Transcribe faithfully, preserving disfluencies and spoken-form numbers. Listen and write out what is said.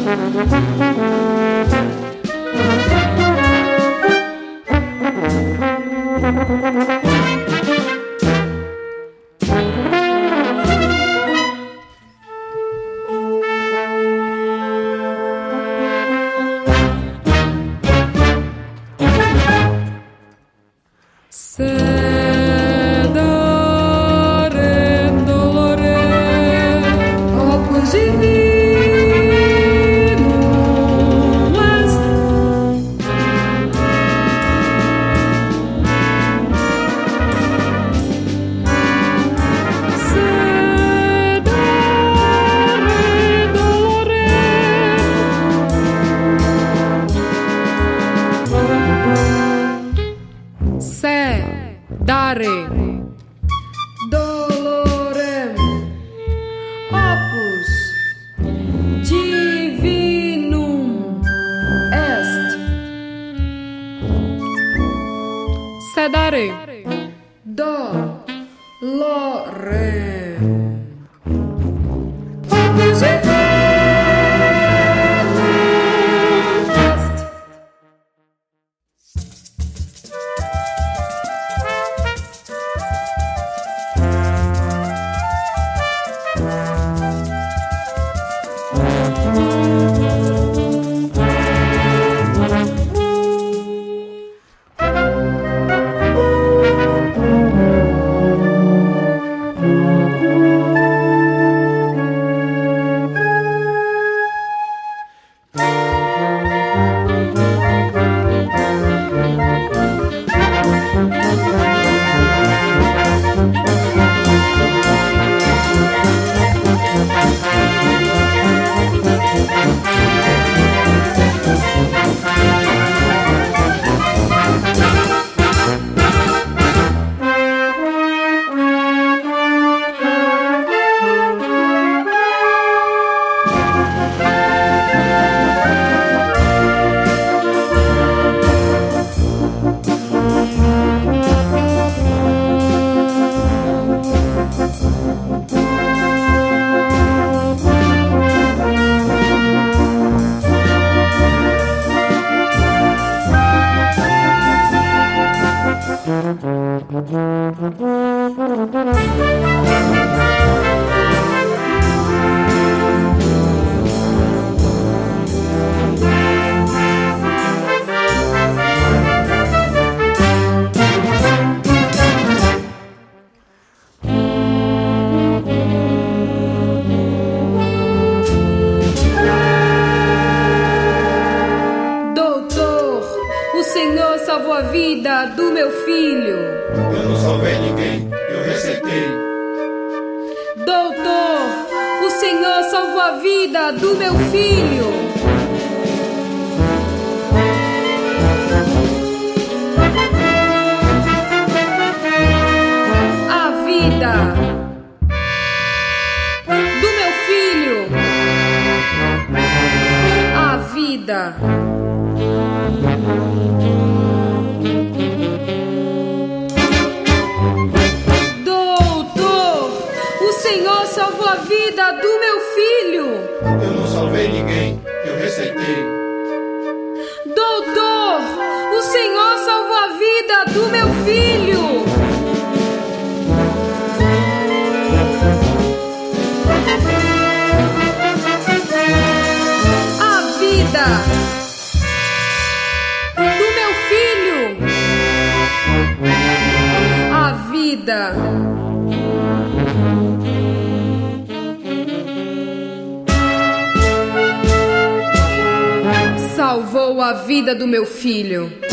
Sedare, do, lo, re. Salvou a vida do meu filho. Eu não salvei ninguém, eu receitei. Doutor, o Senhor salvou a vida do meu filho. A vida do meu filho. A vida. Salvou a vida do meu filho. Eu não salvei ninguém, eu receitei. Doutor, o Senhor salvou a vida do meu filho. A vida do meu filho. A vida. Salvou a vida do meu filho.